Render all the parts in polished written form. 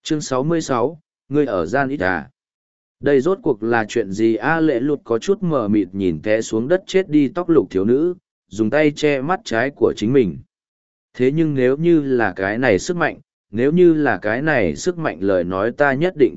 Chương 66, ngươi ở gian ít à? Đây rốt cuộc là chuyện gì a? Lệ lụt có chút mờ mịt nhìn té xuống đất chết đi tóc lục thiếu nữ, dùng tay che mắt trái của chính mình. Thế nhưng nếu như là cái này sức mạnh, nếu như là cái này sức mạnh lời nói ta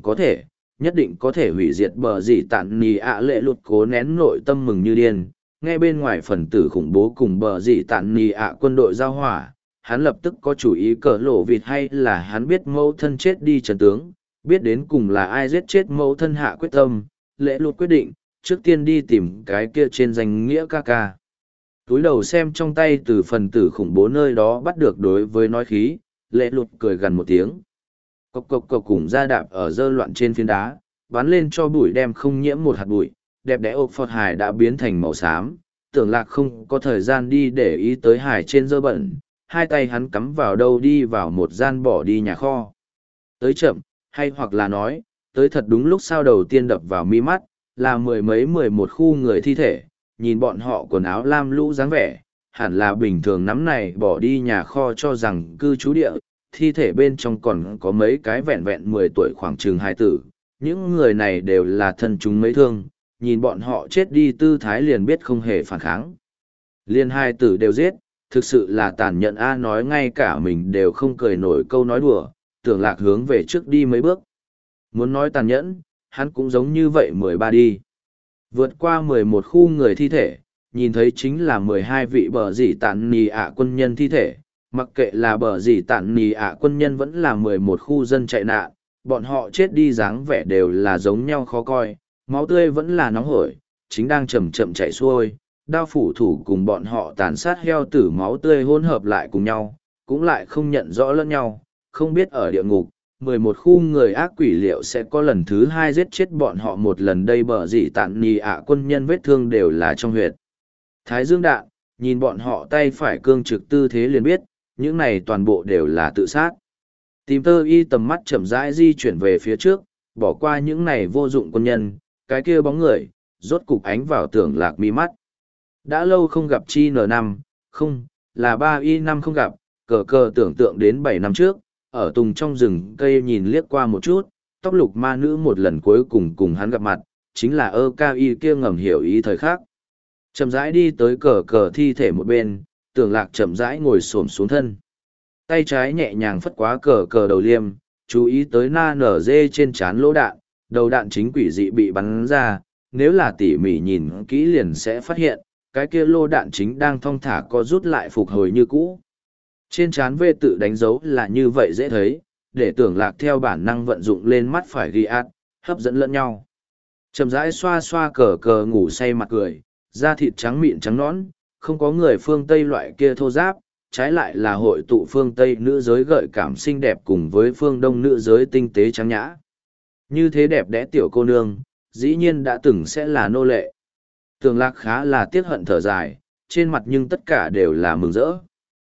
nhất định có thể hủy diệt bờ gì tạn nì ạ. Lệ lụt cố nén nội tâm mừng như điên, nghe bên ngoài phần tử khủng bố cùng bờ gì tạn nì ạ quân đội giao hỏa, hắn lập tức có chủ ý cờ lộ vịt hay là hắn biết mẫu thân chết đi trần tướng, biết đến cùng là ai giết chết mẫu thân hạ quyết tâm. Lệ lụt quyết định, trước tiên đi tìm cái kia trên danh nghĩa ca ca. Túi đầu xem trong tay từ phần tử khủng bố nơi đó bắt được đối với nói khí, lệ lụt cười gần một tiếng. Cộc cộc cộc cùng ra đạp ở dơ loạn trên phiến đá, bắn lên cho bụi đem không nhiễm một hạt bụi, đẹp đẽ ộp phọt hải đã biến thành màu xám. Tưởng Lạc không có thời gian đi để ý tới hải trên dơ bẩn, hai tay hắn cắm vào đâu đi vào một gian bỏ đi nhà kho. Tới chậm, hay hoặc là nói, tới thật đúng lúc sao đầu tiên đập vào mi mắt, là mười mấy 11 khu người thi thể, nhìn bọn họ quần áo lam lũ dáng vẻ, hẳn là bình thường nắm này bỏ đi nhà kho cho rằng cư trú địa, thi thể bên trong còn có mấy cái vẹn vẹn 10 tuổi khoảng chừng hai tử, những người này đều là thân chúng mấy thương, nhìn bọn họ chết đi tư thái liền biết không hề phản kháng. Liên hai tử đều giết, thực sự là tàn nhẫn a, nói ngay cả mình đều không cười nổi câu nói đùa. Tưởng Lạc hướng về trước đi mấy bước. Muốn nói tàn nhẫn, hắn cũng giống như vậy 13 đi. Vượt qua 11 khu người thi thể, nhìn thấy chính là 12 vị bờ dì tản nì ạ quân nhân thi thể. Mặc kệ là bờ dì tản nì ạ quân nhân vẫn là 11 khu dân chạy nạn, bọn họ chết đi dáng vẻ đều là giống nhau khó coi, máu tươi vẫn là nóng hổi, chính đang chậm chậm chảy xuôi. Đao phủ thủ cùng bọn họ tàn sát heo tử máu tươi hỗn hợp lại cùng nhau, cũng lại không nhận rõ lẫn nhau, không biết ở địa ngục, 11 khu người ác quỷ liệu sẽ có lần thứ 2 giết chết bọn họ một lần. Đây bờ gì tạn nì ạ quân nhân vết thương đều là trong huyệt thái dương đạn, nhìn bọn họ tay phải cương trực tư thế liền biết, những này toàn bộ đều là tự sát. Tìm tơ y tầm mắt chậm rãi di chuyển về phía trước, bỏ qua những này vô dụng quân nhân, cái kia bóng người, rốt cục ánh vào Tưởng Lạc mi mắt. Đã lâu không gặp chi N5, không, là 3Y5 không gặp, cờ cờ tưởng tượng đến 7 năm trước, ở tùng trong rừng cây nhìn liếc qua một chút, tóc lục ma nữ một lần cuối cùng cùng hắn gặp mặt, chính là ơ cao y kia ngầm hiểu ý thời khắc. Chậm rãi đi tới cờ cờ thi thể một bên, Tưởng Lạc chậm rãi ngồi xổm xuống thân. Tay trái nhẹ nhàng phất quá cờ cờ đầu liêm, chú ý tới na nở dê trên trán lỗ đạn, đầu đạn chính quỷ dị bị bắn ra, nếu là tỉ mỉ nhìn kỹ liền sẽ phát hiện, cái kia lô đạn chính đang thong thả có rút lại phục hồi như cũ. Trên trán vê tự đánh dấu là như vậy dễ thấy, để Tưởng Lạc theo bản năng vận dụng lên mắt phải ghi át, hấp dẫn lẫn nhau. Chậm rãi xoa xoa cờ cờ ngủ say mặt cười, da thịt trắng mịn trắng nõn, không có người phương Tây loại kia thô giáp, trái lại là hội tụ phương Tây nữ giới gợi cảm xinh đẹp cùng với phương Đông nữ giới tinh tế trắng nhã. Như thế đẹp đẽ tiểu cô nương, dĩ nhiên đã từng sẽ là nô lệ. Tưởng Lạc khá là tiếc hận thở dài, trên mặt nhưng tất cả đều là mừng rỡ.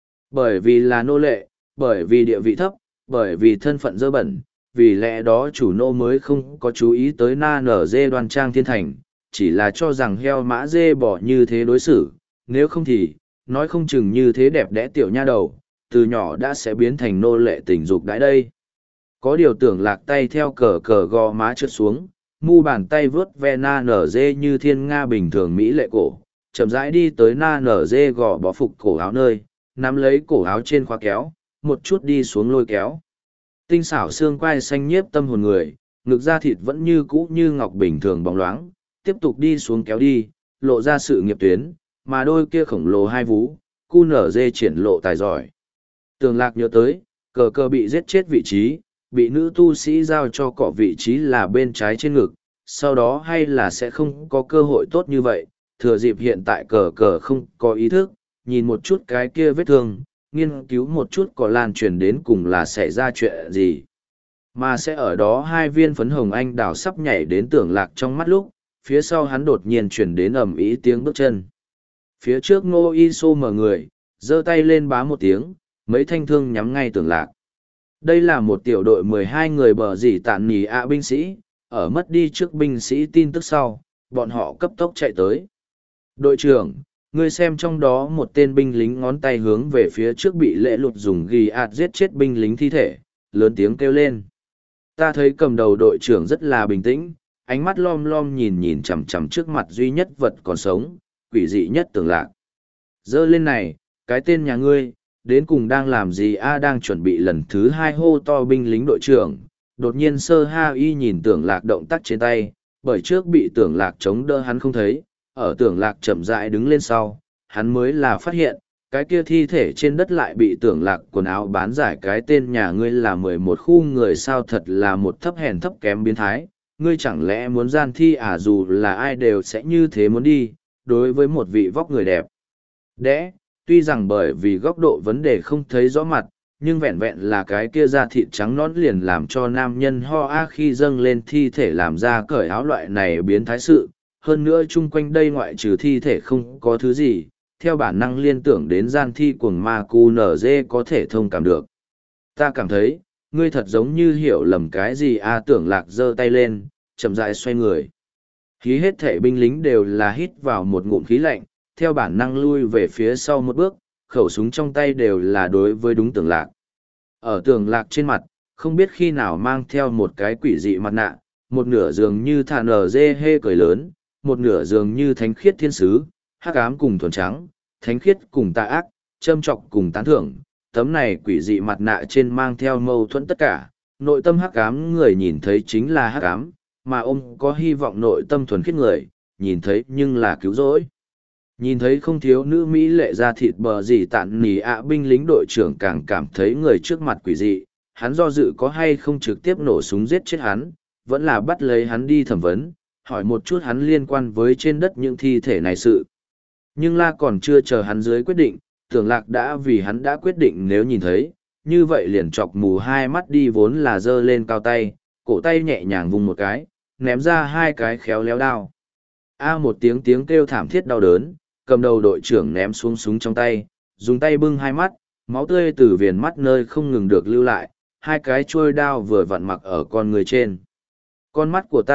Bởi vì là nô lệ, bởi vì địa vị thấp, bởi vì thân phận dơ bẩn, vì lẽ đó chủ nô mới không có chú ý tới na nở dê đoan trang thiên thành, chỉ là cho rằng heo mã dê bỏ như thế đối xử, nếu không thì, nói không chừng như thế đẹp đẽ tiểu nha đầu, từ nhỏ đã sẽ biến thành nô lệ tình dục đãi đây. Có điều Tưởng Lạc tay theo cờ cờ gò má trượt xuống, mu bàn tay vướt ve na nở dê như thiên nga bình thường mỹ lệ cổ, chậm rãi đi tới na nở dê gò bó phục cổ áo nơi, nắm lấy cổ áo trên khóa kéo, một chút đi xuống lôi kéo. Tinh xảo xương quai xanh nhiếp tâm hồn người, ngực da thịt vẫn như cũ như ngọc bình thường bóng loáng, tiếp tục đi xuống kéo đi, lộ ra sự nghiệp tuyến, mà đôi kia khổng lồ hai vú, cu nở dê triển lộ tài giỏi. Tưởng Lạc nhớ tới, cờ cờ bị giết chết vị trí, bị nữ tu sĩ giao cho cọ vị trí là bên trái trên ngực, sau đó hay là sẽ không có cơ hội tốt như vậy, thừa dịp hiện tại cờ cờ không có ý thức, nhìn một chút cái kia vết thương, nghiên cứu một chút có lan truyền đến cùng là xảy ra chuyện gì. Mà sẽ ở đó hai viên phấn hồng anh đào sắp nhảy đến Tưởng Lạc trong mắt lúc, phía sau hắn đột nhiên truyền đến ầm ĩ tiếng bước chân. Phía trước Ngô Y Sô mở người, giơ tay lên bá một tiếng, mấy thanh thương nhắm ngay Tưởng Lạc. Đây là một tiểu đội 12 người bờ dì tản nì ạ binh sĩ, ở mất đi trước binh sĩ tin tức sau, bọn họ cấp tốc chạy tới. Đội trưởng, ngươi xem trong đó một tên binh lính ngón tay hướng về phía trước bị lệ lụt dùng ghi ạt giết chết binh lính thi thể, lớn tiếng kêu lên. Ta thấy cầm đầu đội trưởng rất là bình tĩnh, ánh mắt lom lom nhìn nhìn chằm chằm trước mặt duy nhất vật còn sống, quỷ dị nhất Tưởng Lạc. Dơ lên này, cái tên nhà ngươi, đến cùng đang làm gì a? Đang chuẩn bị lần thứ hai hô to binh lính đội trưởng, đột nhiên Sơ Ha Y nhìn Tưởng Lạc động tác trên tay, bởi trước bị Tưởng Lạc chống đỡ hắn không thấy, ở Tưởng Lạc chậm rãi đứng lên sau, hắn mới là phát hiện, cái kia thi thể trên đất lại bị Tưởng Lạc quần áo bán giải. Cái tên nhà ngươi là 11 khu người sao? Thật là một thấp hèn thấp kém biến thái, ngươi chẳng lẽ muốn gian thi à? Dù là ai đều sẽ như thế muốn đi, đối với một vị vóc người đẹp đẽ, tuy rằng bởi vì góc độ vấn đề không thấy rõ mặt, nhưng vẹn vẹn là cái kia da thịt trắng nõn liền làm cho nam nhân ho a khi dâng lên thi thể làm ra cởi áo loại này biến thái sự. Hơn nữa chung quanh đây ngoại trừ thi thể không có thứ gì, theo bản năng liên tưởng đến gian thi cuồng ma cu nở dê có thể thông cảm được. Ta cảm thấy, ngươi thật giống như hiểu lầm cái gì a? Tưởng Lạc giơ tay lên, chậm rãi xoay người. Hí hết thể binh lính đều là hít vào một ngụm khí lạnh, theo bản năng lui về phía sau một bước, khẩu súng trong tay đều là đối với đúng Tưởng Lạc. Ở Tưởng Lạc trên mặt, không biết khi nào mang theo một cái quỷ dị mặt nạ, một nửa dường như thà nở dê hê cười lớn, một nửa dường như thánh khiết thiên sứ, hắc ám cùng thuần trắng, thánh khiết cùng tà ác, châm trọc cùng tán thưởng. Tấm này quỷ dị mặt nạ trên mang theo mâu thuẫn tất cả, nội tâm hắc ám người nhìn thấy chính là hắc ám, mà ông có hy vọng nội tâm thuần khiết người, nhìn thấy nhưng là cứu rỗi. Nhìn thấy không thiếu nữ Mỹ lệ ra thịt bờ gì tạn nỉ ạ, binh lính đội trưởng càng cảm thấy người trước mặt quỷ dị, hắn do dự có hay không trực tiếp nổ súng giết chết hắn, vẫn là bắt lấy hắn đi thẩm vấn, hỏi một chút hắn liên quan với trên đất những thi thể này sự. Nhưng la còn chưa chờ hắn dưới quyết định, Tưởng Lạc đã vì hắn đã quyết định nếu nhìn thấy, như vậy liền chọc mù hai mắt đi, vốn là giơ lên cao tay, cổ tay nhẹ nhàng vùng một cái, ném ra hai cái khéo léo đao. Một tiếng tiếng kêu thảm thiết đau đớn, cầm đầu đội trưởng ném xuống súng trong tay, dùng tay bưng hai mắt, máu tươi từ viền mắt nơi không ngừng được lưu lại, hai cái chuôi đao vừa vặn mặc ở con người trên. Con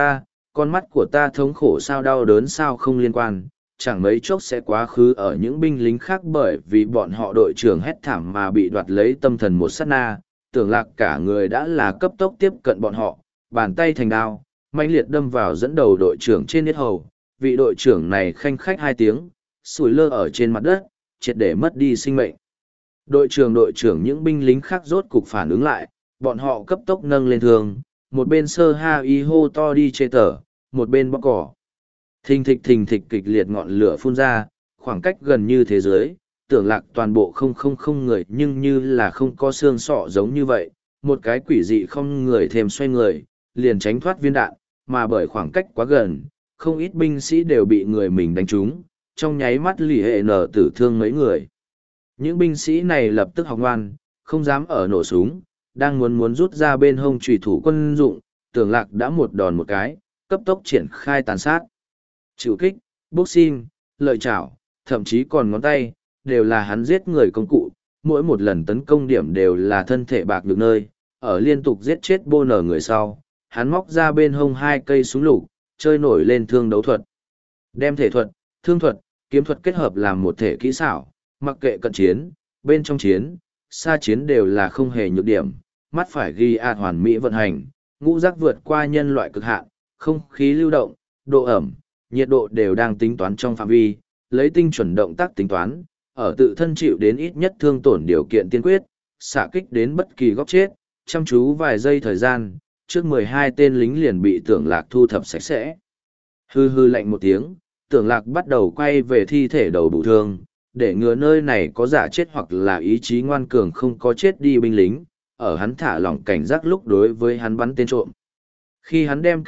mắt của ta thống khổ sao? Đau đớn sao? Không liên quan, chẳng mấy chốc sẽ quá khứ. Ở những binh lính khác bởi vì bọn họ đội trưởng hét thảm mà bị đoạt lấy tâm thần một sát na, Tưởng Lạc cả người đã là cấp tốc tiếp cận bọn họ, bàn tay thành đao, mãnh liệt đâm vào dẫn đầu đội trưởng trên yết hầu. Vị đội trưởng này khanh khách hai tiếng, sủi lơ ở trên mặt đất, triệt để mất đi sinh mệnh. Đội trưởng những binh lính khác rốt cục phản ứng lại, bọn họ cấp tốc nâng lên thương, một bên Sơ Ha Y hô to đi chê tở, một bên bóc cỏ. Thình thịch kịch liệt ngọn lửa phun ra, khoảng cách gần như thế giới, Tưởng Lạc toàn bộ không người nhưng như là không có xương sọ giống như vậy, một cái quỷ dị không người thêm xoay người, liền tránh thoát viên đạn, mà bởi khoảng cách quá gần, không ít binh sĩ đều bị người mình đánh trúng, trong nháy mắt lì hệ nở tử thương mấy người. Những binh sĩ này lập tức học ngoan, không dám ở nổ súng, đang muốn rút ra bên hông chủy thủ quân dụng, Tưởng Lạc đã một đòn một cái, cấp tốc triển khai tàn sát. Chịu kích, boxing, lợi chảo, thậm chí còn ngón tay, đều là hắn giết người công cụ, mỗi một lần tấn công điểm đều là thân thể bạc được nơi, ở liên tục giết chết bô nở người sau, hắn móc ra bên hông hai cây súng lục, chơi nổi lên thương đấu thuật. Đem thể thuật, thương thuật, kiếm thuật kết hợp làm một thể kỹ xảo, mặc kệ cận chiến, bên trong chiến, xa chiến đều là không hề nhược điểm, mắt phải ghi hoàn mỹ vận hành, ngũ giác vượt qua nhân loại cực hạn, không khí lưu động, độ ẩm, nhiệt độ đều đang tính toán trong phạm vi, lấy tinh chuẩn động tác tính toán, ở tự thân chịu đến ít nhất thương tổn điều kiện tiên quyết, xạ kích đến bất kỳ góc chết, chăm chú vài giây thời gian, trước 12 tên lính liền bị Tưởng Lạc thu thập sạch sẽ. Hư hư lạnh một tiếng, Tưởng Lạc bắt đầu quay về thi thể đầu đủ thương, để ngừa nơi này có giả chết hoặc là ý chí ngoan cường không có chết đi binh lính, ở hắn thả lỏng cảnh giác lúc đối với hắn bắn tên trộm. Khi hắn đem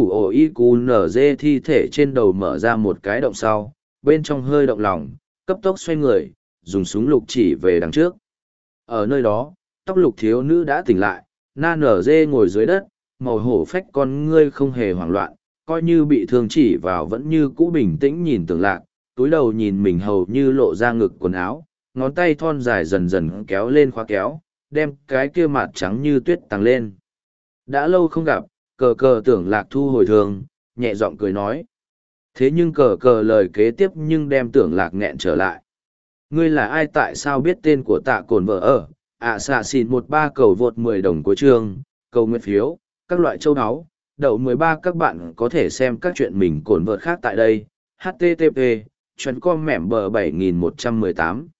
KIQOIQNZ thi thể trên đầu mở ra một cái động sau, bên trong hơi động lòng, cấp tốc xoay người, dùng súng lục chỉ về đằng trước. Ở nơi đó, tóc lục thiếu nữ đã tỉnh lại, na nở dê ngồi dưới đất, màu hổ phách con ngươi không hề hoảng loạn, coi như bị thương chỉ vào vẫn như cũ bình tĩnh nhìn Tưởng Lạc, túi đầu nhìn mình hầu như lộ ra ngực quần áo, ngón tay thon dài dần dần kéo lên khóa kéo, đem cái kia mặt trắng như tuyết tăng lên. Đã lâu không gặp, cờ cờ Tưởng Lạc thu hồi thường, nhẹ giọng cười nói. Thế nhưng cờ cờ lời kế tiếp nhưng đem Tưởng Lạc nghẹn trở lại. Ngươi là ai, tại sao biết tên của Tạ Cồn vợ ở? Xạ xịn 13 cầu vượt 10 đồng của chương, cầu nguyện phiếu, các loại châu áo, đậu 13 các bạn có thể xem các chuyện mình cồn vợt khác tại đây. http chuyện com mẻm bờ 7118